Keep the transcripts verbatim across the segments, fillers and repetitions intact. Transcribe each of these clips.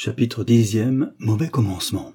Chapitre dixième. Mauvais commencement.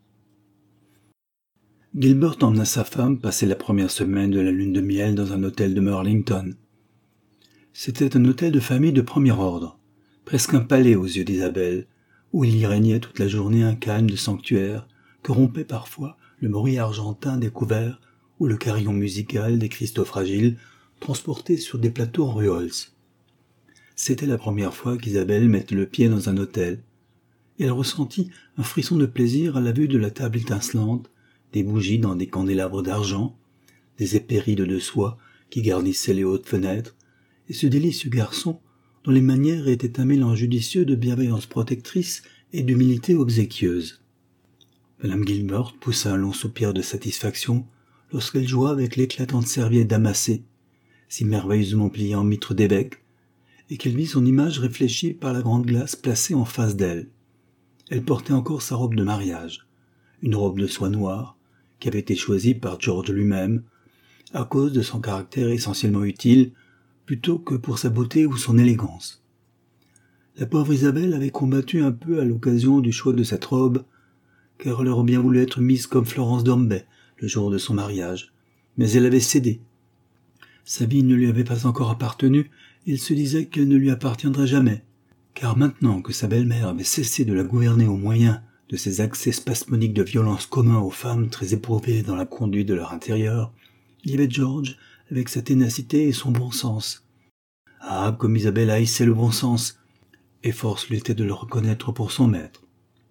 Gilbert emmena sa femme passer la première semaine de la lune de miel dans un hôtel de Morlington. C'était un hôtel de famille de premier ordre, presque un palais aux yeux d'Isabelle, où il y régnait toute la journée un calme de sanctuaire que rompait parfois le bruit argentin des couverts ou le carillon musical des cristaux fragiles transportés sur des plateaux en Ruols. C'était la première fois qu'Isabelle mettait le pied dans un hôtel, et elle ressentit un frisson de plaisir à la vue de la table étincelante, des bougies dans des candélabres d'argent, des épérides de soie qui garnissaient les hautes fenêtres, et ce délicieux garçon dont les manières étaient un mélange judicieux de bienveillance protectrice et d'humilité obséquieuse. Madame Gilbert poussa un long soupir de satisfaction lorsqu'elle joua avec l'éclatante serviette damassée, si merveilleusement pliée en mitre d'évêque, et qu'elle vit son image réfléchie par la grande glace placée en face d'elle. Elle portait encore sa robe de mariage, une robe de soie noire, qui avait été choisie par George lui-même, à cause de son caractère essentiellement utile, plutôt que pour sa beauté ou son élégance. La pauvre Isabelle avait combattu un peu à l'occasion du choix de cette robe, car elle aurait bien voulu être mise comme Florence Dombey le jour de son mariage, mais elle avait cédé. Sa vie ne lui avait pas encore appartenu, et il se disait qu'elle ne lui appartiendrait jamais, car maintenant que sa belle-mère avait cessé de la gouverner au moyen de ces accès spasmodiques de violence communs aux femmes très éprouvées dans la conduite de leur intérieur, il y avait George avec sa ténacité et son bon sens. Ah, comme Isabelle haïssait le bon sens, et force lui était de le reconnaître pour son maître.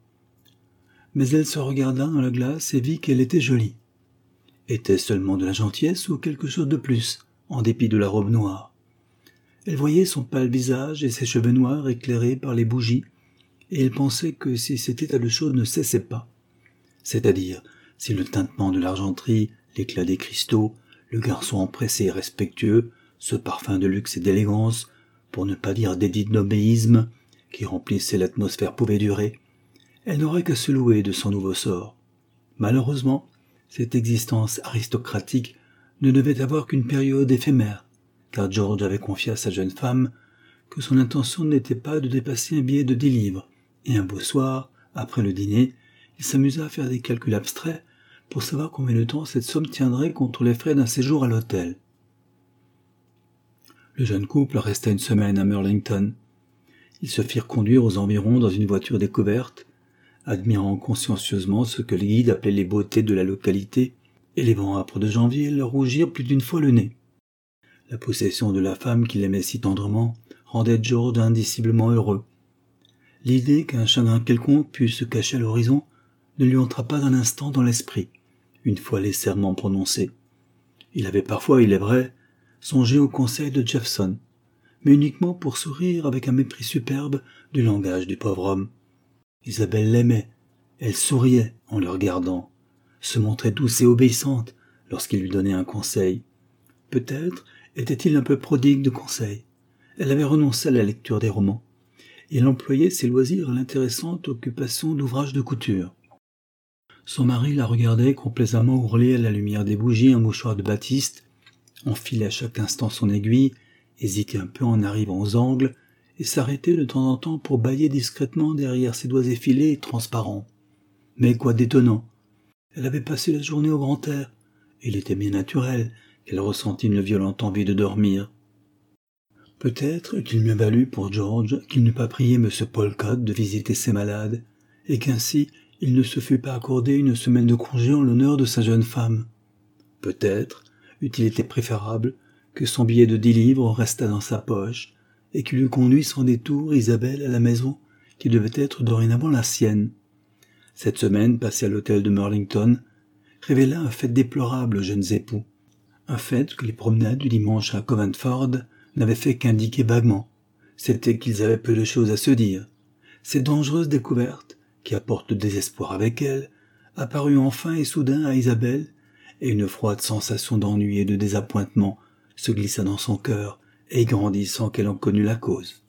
Mais elle se regarda dans la glace et vit qu'elle était jolie. Était-ce seulement de la gentillesse ou quelque chose de plus, en dépit de la robe noire? Elle voyait son pâle visage et ses cheveux noirs éclairés par les bougies, et elle pensait que si cet état de choses ne cessait pas, c'est-à-dire si le tintement de l'argenterie, l'éclat des cristaux, le garçon empressé et respectueux, ce parfum de luxe et d'élégance, pour ne pas dire d'édinobéisme, qui remplissait l'atmosphère pouvait durer, elle n'aurait qu'à se louer de son nouveau sort. Malheureusement, cette existence aristocratique ne devait avoir qu'une période éphémère, car George avait confié à sa jeune femme que son intention n'était pas de dépasser un billet de dix livres, et un beau soir, après le dîner, il s'amusa à faire des calculs abstraits pour savoir combien de temps cette somme tiendrait contre les frais d'un séjour à l'hôtel. Le jeune couple resta une semaine à Morlington. Ils se firent conduire aux environs dans une voiture découverte, admirant consciencieusement ce que les guides appelaient les beautés de la localité, et les vents âpres de janvier leur rougirent plus d'une fois le nez. La possession de la femme qu'il aimait si tendrement rendait George indiciblement heureux. L'idée qu'un chagrin quelconque pût se cacher à l'horizon ne lui entra pas un instant dans l'esprit, une fois les serments prononcés. Il avait parfois, il est vrai, songé aux conseils de Jefferson, mais uniquement pour sourire avec un mépris superbe du langage du pauvre homme. Isabelle l'aimait, elle souriait en le regardant, se montrait douce et obéissante lorsqu'il lui donnait un conseil. Peut-être était-il un peu prodigue de conseils. Elle avait renoncé à la lecture des romans, et elle employait ses loisirs à l'intéressante occupation d'ouvrage de couture. Son mari la regardait complaisamment ourler à la lumière des bougies un mouchoir de batiste, enfilait à chaque instant son aiguille, hésitait un peu en arrivant aux angles, et s'arrêtait de temps en temps pour bâiller discrètement derrière ses doigts effilés et transparents. Mais quoi d'étonnant? Elle avait passé la journée au grand air, et il était bien naturel qu'elle ressentît une violente envie de dormir. Peut-être eût-il mieux valu pour George qu'il n'eût pas prié M. Polcott de visiter ses malades, et qu'ainsi il ne se fût pas accordé une semaine de congé en l'honneur de sa jeune femme. Peut-être eût-il été préférable que son billet de dix livres restât dans sa poche, et qu'il eût conduit sans détour Isabelle à la maison qui devait être dorénavant la sienne. Cette semaine passée à l'hôtel de Morlington révéla un fait déplorable aux jeunes époux, un fait que les promenades du dimanche à Coventford n'avaient fait qu'indiquer vaguement, c'était qu'ils avaient peu de choses à se dire. Cette dangereuse découverte, qui apporte le désespoir avec elle, apparut enfin et soudain à Isabelle, et une froide sensation d'ennui et de désappointement se glissa dans son cœur et grandit sans qu'elle en connût la cause.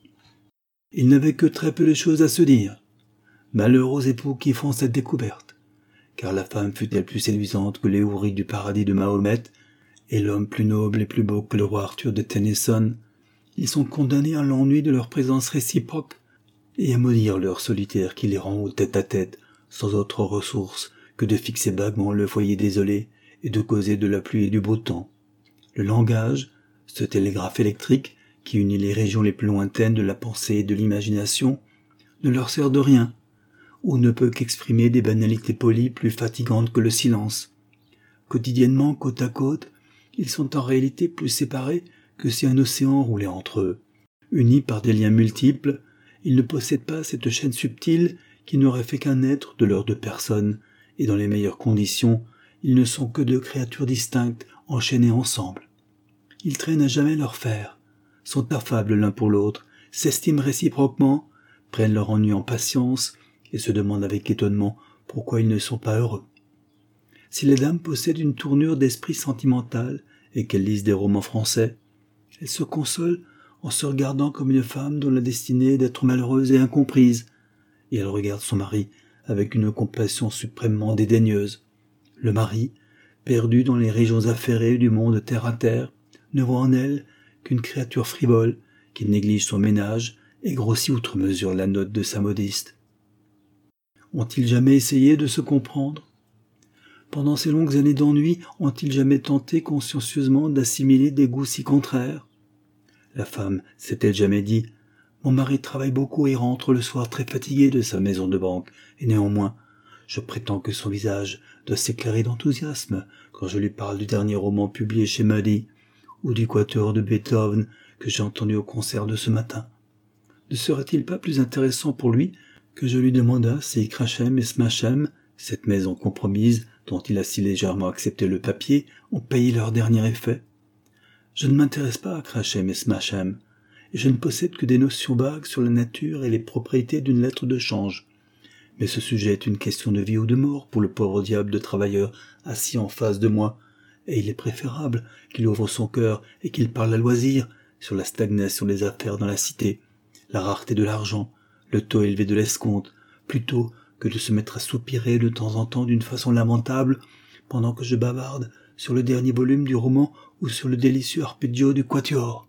Il n'avait que très peu de choses à se dire. Malheur aux époux qui font cette découverte, car la femme fut-elle plus séduisante que les houris du paradis de Mahomet, et l'homme plus noble et plus beau que le roi Arthur de Tennyson, ils sont condamnés à l'ennui de leur présence réciproque, et à maudire l'heure solitaire qui les rend au tête-à-tête, sans autre ressource que de fixer vaguement le foyer désolé et de causer de la pluie et du beau temps. Le langage, ce télégraphe électrique qui unit les régions les plus lointaines de la pensée et de l'imagination, ne leur sert de rien, ou ne peut qu'exprimer des banalités polies plus fatigantes que le silence. Quotidiennement, côte à côte, ils sont en réalité plus séparés que si un océan roulait entre eux. Unis par des liens multiples, ils ne possèdent pas cette chaîne subtile qui n'aurait fait qu'un être de leurs deux personnes, et dans les meilleures conditions, ils ne sont que deux créatures distinctes enchaînées ensemble. Ils traînent à jamais leur fer, sont affables l'un pour l'autre, s'estiment réciproquement, prennent leur ennui en patience et se demandent avec étonnement pourquoi ils ne sont pas heureux. Si les dames possèdent une tournure d'esprit sentimental et qu'elles lisent des romans français, elles se consolent en se regardant comme une femme dont la destinée est d'être malheureuse et incomprise, et elle regarde son mari avec une compassion suprêmement dédaigneuse. Le mari, perdu dans les régions affairées du monde terre à terre, ne voit en elle qu'une créature frivole qui néglige son ménage et grossit outre mesure la note de sa modiste. Ont-ils jamais essayé de se comprendre ? Pendant ces longues années d'ennui, ont-ils jamais tenté consciencieusement d'assimiler des goûts si contraires ? La femme s'est-elle jamais dit « Mon mari travaille beaucoup et rentre le soir très fatigué de sa maison de banque, et néanmoins, je prétends que son visage doit s'éclairer d'enthousiasme quand je lui parle du dernier roman publié chez Mudie, ou du quatuor de Beethoven que j'ai entendu au concert de ce matin. Ne serait-il pas plus intéressant pour lui que je lui demandasse si Krachem et Smashem, cette maison compromise dont il a si légèrement accepté le papier, ont payé leur dernier effet ? Je ne m'intéresse pas à Krachem et Smashem, et je ne possède que des notions vagues sur la nature et les propriétés d'une lettre de change. Mais ce sujet est une question de vie ou de mort pour le pauvre diable de travailleur assis en face de moi, et il est préférable qu'il ouvre son cœur et qu'il parle à loisir sur la stagnation des affaires dans la cité, la rareté de l'argent, le taux élevé de l'escompte, plutôt que de se mettre à soupirer de temps en temps d'une façon lamentable pendant que je bavarde sur le dernier volume du roman ou sur le délicieux arpeggio du quatuor.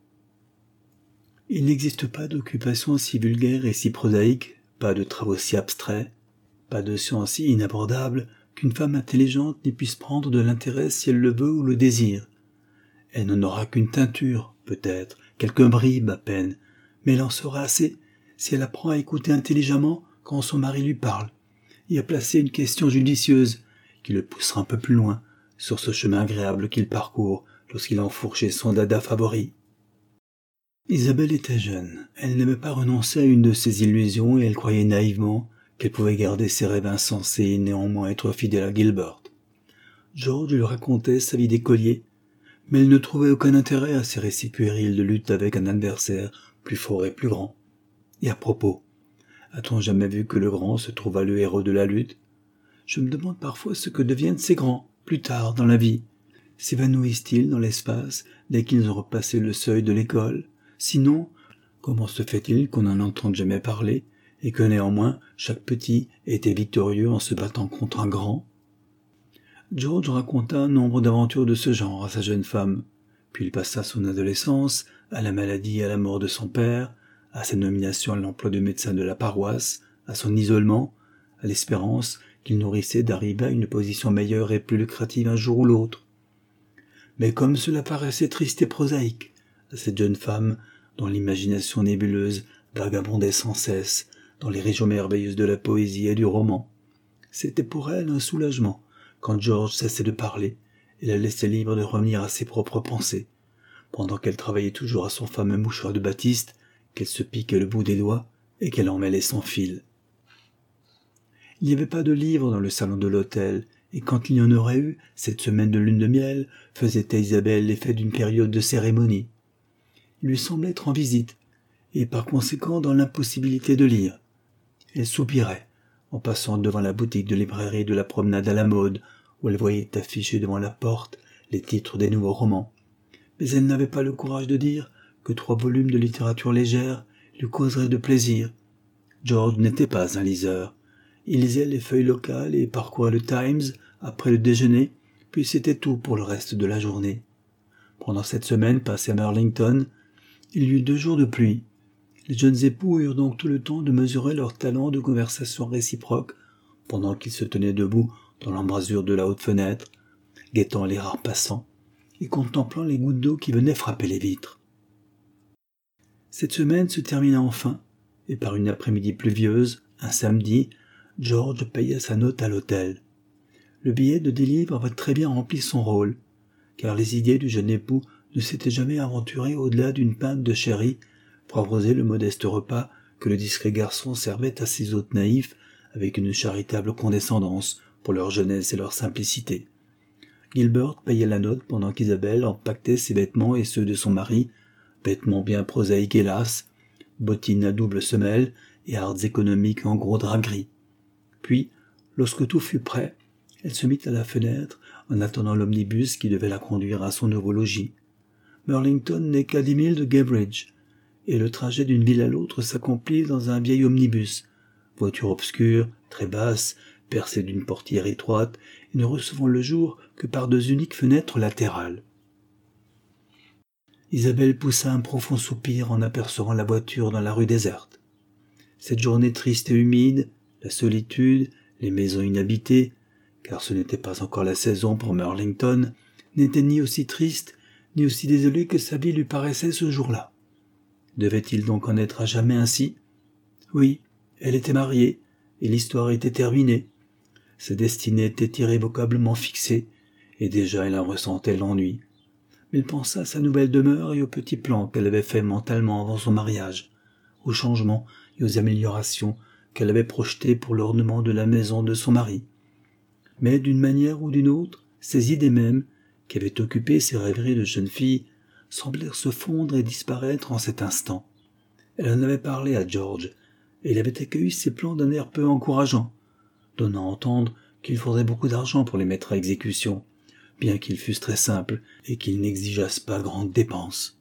Il n'existe pas d'occupation si vulgaire et si prosaïque, pas de travaux si abstraits, pas de science si inabordable qu'une femme intelligente n'y puisse prendre de l'intérêt si elle le veut ou le désire. Elle n'en aura qu'une teinture, peut-être, quelques bribes à peine, mais elle en saura assez si elle apprend à écouter intelligemment quand son mari lui parle, et à placer une question judicieuse qui le poussera un peu plus loin sur ce chemin agréable qu'il parcourt lorsqu'il enfourche chez son dada favori. Isabelle était jeune, elle n'aimait pas renoncer à une de ses illusions et elle croyait naïvement qu'elle pouvait garder ses rêves insensés et néanmoins être fidèle à Gilbert. George lui racontait sa vie d'écolier, mais elle ne trouvait aucun intérêt à ces récits puérils de lutte avec un adversaire plus fort et plus grand. Et à propos, a-t-on jamais vu que le grand se trouva le héros de la lutte ? Je me demande parfois ce que deviennent ces grands, plus tard dans la vie. S'évanouissent-ils dans l'espace dès qu'ils ont repassé le seuil de l'école ? Sinon, comment se fait-il qu'on n'en entende jamais parler, et que néanmoins chaque petit était victorieux en se battant contre un grand ? George raconta un nombre d'aventures de ce genre à sa jeune femme, puis il passa son adolescence, à la maladie et à la mort de son père, à sa nomination à l'emploi de médecin de la paroisse, à son isolement, à l'espérance qu'il nourrissait d'arriver à une position meilleure et plus lucrative un jour ou l'autre. Mais comme cela paraissait triste et prosaïque à cette jeune femme dont l'imagination nébuleuse vagabondait sans cesse dans les régions merveilleuses de la poésie et du roman, c'était pour elle un soulagement quand George cessait de parler et la laissait libre de revenir à ses propres pensées, pendant qu'elle travaillait toujours à son fameux mouchoir de batiste, qu'elle se piquait le bout des doigts et qu'elle emmêlait son fil. Il n'y avait pas de livre dans le salon de l'hôtel, et quand il y en aurait eu, cette semaine de lune de miel faisait à Isabelle l'effet d'une période de cérémonie. Il lui semblait être en visite, et par conséquent dans l'impossibilité de lire. Elle soupirait, en passant devant la boutique de librairie de la promenade à la mode, où elle voyait affichés devant la porte les titres des nouveaux romans. Mais elle n'avait pas le courage de dire que trois volumes de littérature légère lui causeraient de plaisir. George n'était pas un liseur. Il lisait les feuilles locales et parcourait le Times après le déjeuner, puis c'était tout pour le reste de la journée. Pendant cette semaine passée à Burlington, il y eut deux jours de pluie. Les jeunes époux eurent donc tout le temps de mesurer leur talent de conversation réciproque pendant qu'ils se tenaient debout dans l'embrasure de la haute fenêtre, guettant les rares passants et contemplant les gouttes d'eau qui venaient frapper les vitres. Cette semaine se termina enfin, et par une après-midi pluvieuse, un samedi, George paya sa note à l'hôtel. Le billet de délivre avait très bien rempli son rôle, car les idées du jeune époux ne s'étaient jamais aventurées au-delà d'une pinte de sherry pour arroser le modeste repas que le discret garçon servait à ses hôtes naïfs avec une charitable condescendance pour leur jeunesse et leur simplicité. Gilbert payait la note pendant qu'Isabelle empaquetait ses vêtements et ceux de son mari, vêtements bien prosaïques hélas, bottines à double semelle et hardes économiques en gros drap gris. Puis, lorsque tout fut prêt, elle se mit à la fenêtre en attendant l'omnibus qui devait la conduire à son nouveau logis. Burlington n'est qu'à dix milles de Guebridge, et le trajet d'une ville à l'autre s'accomplit dans un vieil omnibus, voiture obscure, très basse, percée d'une portière étroite et ne recevant le jour que par deux uniques fenêtres latérales. Isabelle poussa un profond soupir en apercevant la voiture dans la rue déserte. Cette journée triste et humide, la solitude, les maisons inhabitées, car ce n'était pas encore la saison pour Burlington, n'étaient ni aussi tristes ni aussi désolées que sa vie lui paraissait ce jour-là. Devait-il donc en être à jamais ainsi? Oui, elle était mariée, et l'histoire était terminée. Sa destinée était irrévocablement fixée, et déjà elle en ressentait l'ennui. Mais il pensa à sa nouvelle demeure et aux petits plans qu'elle avait faits mentalement avant son mariage, aux changements et aux améliorations qu'elle avait projetés pour l'ornement de la maison de son mari. Mais d'une manière ou d'une autre, ces idées mêmes, qui avaient occupé ses rêveries de jeune fille, semblèrent se fondre et disparaître en cet instant. Elle en avait parlé à George, et il avait accueilli ses plans d'un air peu encourageant, donnant à entendre qu'il faudrait beaucoup d'argent pour les mettre à exécution, bien qu'ils fussent très simples et qu'ils n'exigeassent pas grandes dépenses.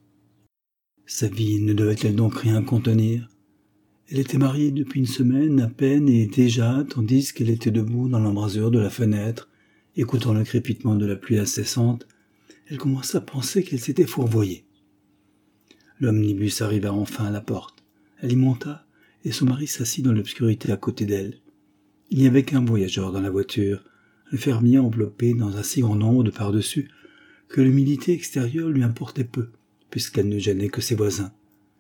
Sa vie ne devait-elle donc rien contenir? Elle était mariée depuis une semaine à peine et déjà, tandis qu'elle était debout dans l'embrasure de la fenêtre, écoutant le crépitement de la pluie incessante, elle commença à penser qu'elle s'était fourvoyée. L'omnibus arriva enfin à la porte. Elle y monta, et son mari s'assit dans l'obscurité à côté d'elle. Il n'y avait qu'un voyageur dans la voiture, un fermier enveloppé dans un si grand nombre de par-dessus que l'humidité extérieure lui importait peu, puisqu'elle ne gênait que ses voisins.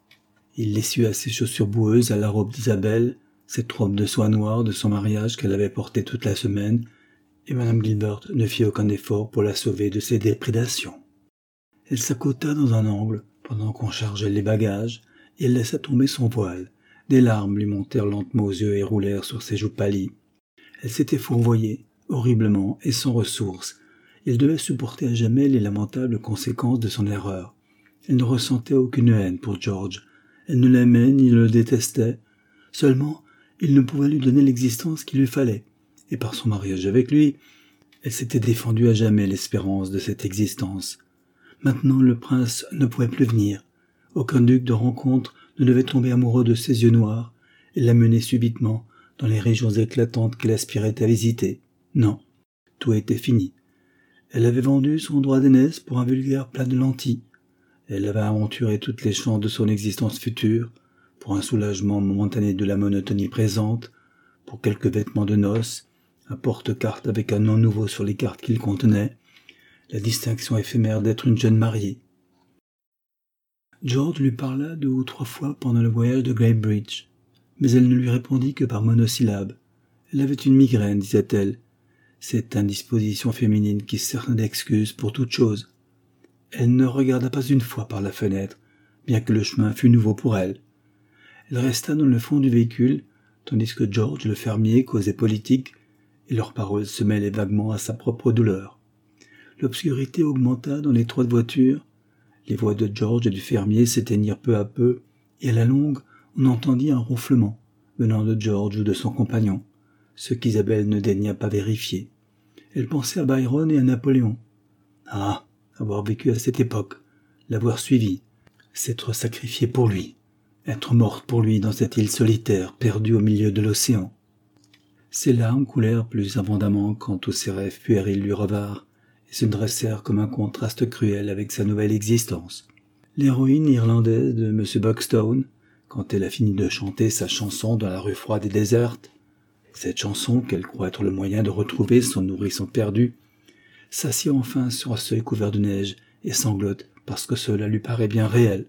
Il l'essuya ses chaussures boueuses à la robe d'Isabelle, cette robe de soie noire de son mariage qu'elle avait portée toute la semaine, et Madame Gilbert ne fit aucun effort pour la sauver de ses déprédations. Elle s'accota dans un angle pendant qu'on chargeait les bagages, et elle laissa tomber son voile. Des larmes lui montèrent lentement aux yeux et roulèrent sur ses joues pâlies. Elle s'était fourvoyée, horriblement et sans ressources. Elle devait supporter à jamais les lamentables conséquences de son erreur. Elle ne ressentait aucune haine pour George. Elle ne l'aimait ni le détestait. Seulement, il ne pouvait lui donner l'existence qu'il lui fallait. Et par son mariage avec lui, elle s'était défendue à jamais l'espérance de cette existence. Maintenant, le prince ne pouvait plus venir. Aucun duc de rencontre ne devait tomber amoureux de ses yeux noirs et l'amener subitement dans les régions éclatantes qu'elle aspirait à visiter. Non, tout était fini. Elle avait vendu son droit d'aînesse pour un vulgaire plat de lentilles. Elle avait aventuré toutes les chances de son existence future, pour un soulagement momentané de la monotonie présente, pour quelques vêtements de noces, un porte-carte avec un nom nouveau sur les cartes qu'il contenait, la distinction éphémère d'être une jeune mariée. George lui parla deux ou trois fois pendant le voyage de Guebridge, mais elle ne lui répondit que par monosyllabes. Elle avait une migraine, disait-elle. Cette indisposition féminine qui sert d'excuse pour toute chose. Elle ne regarda pas une fois par la fenêtre, bien que le chemin fût nouveau pour elle. Elle resta dans le fond du véhicule, tandis que George, le fermier, causait politique, et leurs paroles se mêlaient vaguement à sa propre douleur. L'obscurité augmenta dans l'étroite voiture, les voix de George et du fermier s'éteignirent peu à peu, et à la longue, on entendit un ronflement, venant de George ou de son compagnon, ce qu'Isabelle ne daigna pas vérifier. Elle pensait à Byron et à Napoléon. Ah, avoir vécu à cette époque, l'avoir suivi, s'être sacrifiée pour lui, être morte pour lui dans cette île solitaire perdue au milieu de l'océan. Ses larmes coulèrent plus abondamment quand tous ses rêves puérils lui revinrent et se dressèrent comme un contraste cruel avec sa nouvelle existence. L'héroïne irlandaise de M. Buckstone, quand elle a fini de chanter sa chanson dans la rue froide et déserte, cette chanson qu'elle croit être le moyen de retrouver son nourrisson perdu, s'assied enfin sur un seuil couvert de neige et sanglote parce que cela lui paraît bien réel.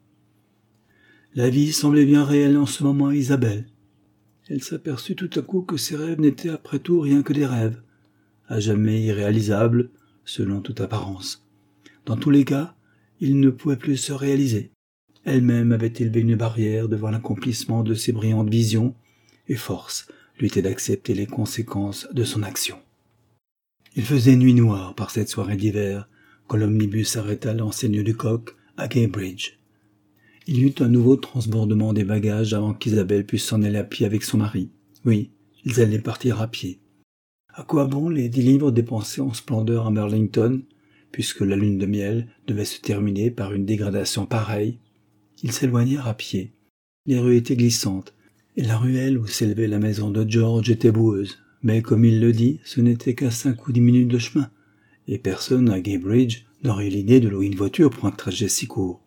La vie semblait bien réelle en ce moment à Isabelle. Elle s'aperçut tout à coup que ses rêves n'étaient après tout rien que des rêves, à jamais irréalisables, selon toute apparence. Dans tous les cas, ils ne pouvaient plus se réaliser. Elle-même avait élevé une barrière devant l'accomplissement de ses brillantes visions, et force lui était d'accepter les conséquences de son action. Il faisait nuit noire par cette soirée d'hiver, quand l'omnibus arrêta à l'enseigne du Coq, à Cambridge. Il y eut un nouveau transbordement des bagages avant qu'Isabelle puisse s'en aller à pied avec son mari. Oui, ils allaient partir à pied. À quoi bon les dix livres dépensés en splendeur à Burlington, puisque la lune de miel devait se terminer par une dégradation pareille? Ils s'éloignèrent à pied. Les rues étaient glissantes, et la ruelle où s'élevait la maison de George était boueuse. Mais comme il le dit, ce n'était qu'à cinq ou dix minutes de chemin, et personne à Cambridge n'aurait eu l'idée de louer une voiture pour un trajet si court.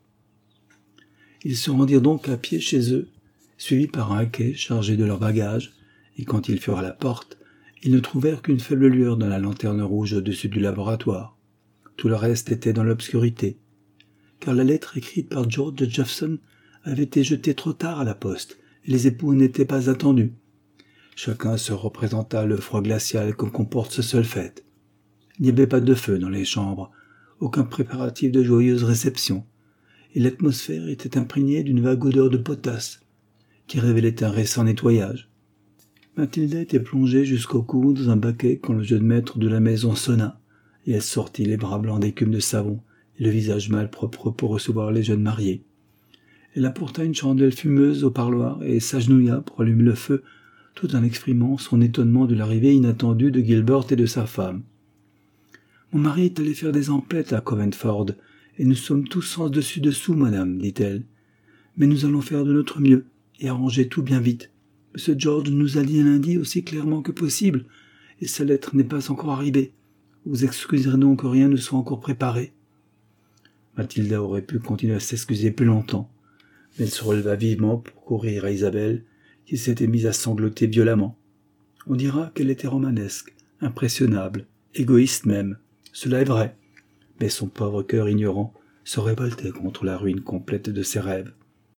Ils se rendirent donc à pied chez eux, suivis par un haquet chargé de leurs bagages, et quand ils furent à la porte, ils ne trouvèrent qu'une faible lueur dans la lanterne rouge au-dessus du laboratoire. Tout le reste était dans l'obscurité, car la lettre écrite par George Jeffson avait été jetée trop tard à la poste, et les époux n'étaient pas attendus. Chacun se représenta le froid glacial que comporte ce seul fait. Il n'y avait pas de feu dans les chambres, aucun préparatif de joyeuse réception, et l'atmosphère était imprégnée d'une vague odeur de potasse, qui révélait un récent nettoyage. Mathilda était plongée jusqu'au cou dans un baquet quand le jeune maître de la maison sonna, et elle sortit les bras blancs d'écume de savon et le visage malpropre pour recevoir les jeunes mariés. Elle apporta une chandelle fumeuse au parloir et s'agenouilla pour allumer le feu, tout en exprimant son étonnement de l'arrivée inattendue de Gilbert et de sa femme. « Mon mari est allé faire des emplettes à Coventford, et nous sommes tous sans dessus-dessous, madame, dit-elle. Mais nous allons faire de notre mieux, et arranger tout bien vite. Monsieur George nous a dit lundi aussi clairement que possible, et sa lettre n'est pas encore arrivée. Vous excuserez donc que rien ne soit encore préparé. » Mathilda aurait pu continuer à s'excuser plus longtemps, mais elle se releva vivement pour courir à Isabelle, qui s'était mise à sangloter violemment. On dira qu'elle était romanesque, impressionnable, égoïste même. Cela est vrai, mais son pauvre cœur ignorant se révoltait contre la ruine complète de ses rêves.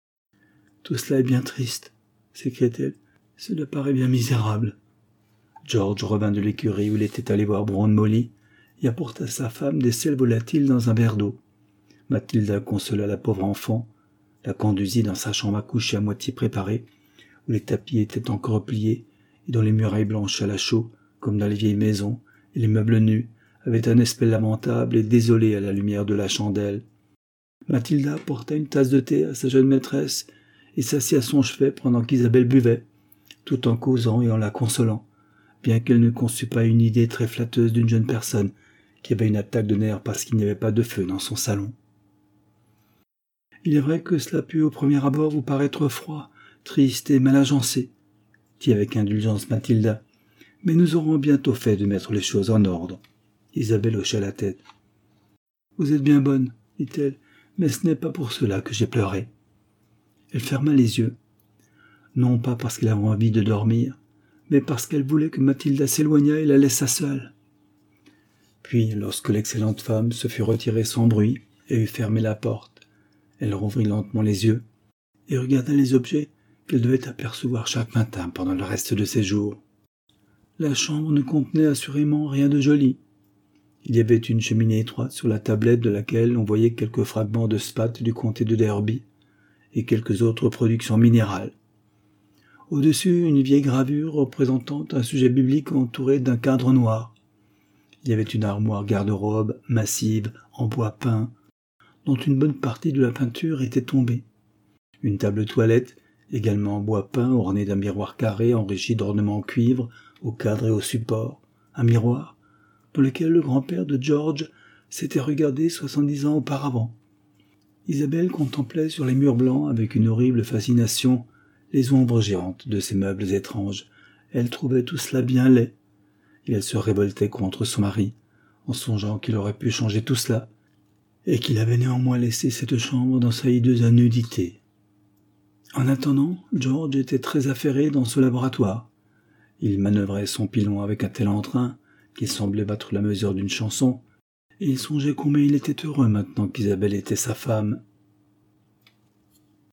« Tout cela est bien triste, » s'écriait-elle. « Cela paraît bien misérable. » George revint de l'écurie où il était allé voir Brown Molly et apporta à sa femme des sels volatiles dans un verre d'eau. Mathilda consola la pauvre enfant, la conduisit dans sa chambre à coucher à moitié préparée, où les tapis étaient encore pliés et dont les murailles blanches à la chaux, comme dans les vieilles maisons, et les meubles nus, avaient un aspect lamentable et désolé à la lumière de la chandelle. Mathilda apporta une tasse de thé à sa jeune maîtresse et s'assit à son chevet pendant qu'Isabelle buvait, tout en causant et en la consolant, bien qu'elle ne conçût pas une idée très flatteuse d'une jeune personne qui avait une attaque de nerfs parce qu'il n'y avait pas de feu dans son salon. « Il est vrai que cela put au premier abord vous paraître froid, triste et mal agencé, dit avec indulgence Mathilda, mais nous aurons bientôt fait de mettre les choses en ordre. » Isabelle hocha la tête. « Vous êtes bien bonne, dit-elle, mais ce n'est pas pour cela que j'ai pleuré. » Elle ferma les yeux, non pas parce qu'elle avait envie de dormir, mais parce qu'elle voulait que Mathilda s'éloignât et la laissât seule. Puis, lorsque l'excellente femme se fut retirée sans bruit et eut fermé la porte, elle rouvrit lentement les yeux et regarda les objets qu'elle devait apercevoir chaque matin pendant le reste de ses jours. La chambre ne contenait assurément rien de joli. Il y avait une cheminée étroite sur la tablette de laquelle on voyait quelques fragments de spathe du comté de Derby et quelques autres productions minérales. Au-dessus, une vieille gravure représentant un sujet biblique entouré d'un cadre noir. Il y avait une armoire garde-robe massive en bois peint, dont une bonne partie de la peinture était tombée. Une table toilette, également en bois peint, ornée d'un miroir carré enrichi d'ornements en cuivre, au cadre et au support. Un miroir dans lequel le grand-père de George s'était regardé soixante-dix ans auparavant. Isabelle contemplait sur les murs blancs, avec une horrible fascination, les ombres géantes de ces meubles étranges. Elle trouvait tout cela bien laid, et elle se révoltait contre son mari, en songeant qu'il aurait pu changer tout cela, et qu'il avait néanmoins laissé cette chambre dans sa hideuse nudité. En attendant, George était très affairé dans ce laboratoire. Il manœuvrait son pilon avec un tel entrain qu'il semblait battre la mesure d'une chanson, et il songeait combien il était heureux maintenant qu'Isabelle était sa femme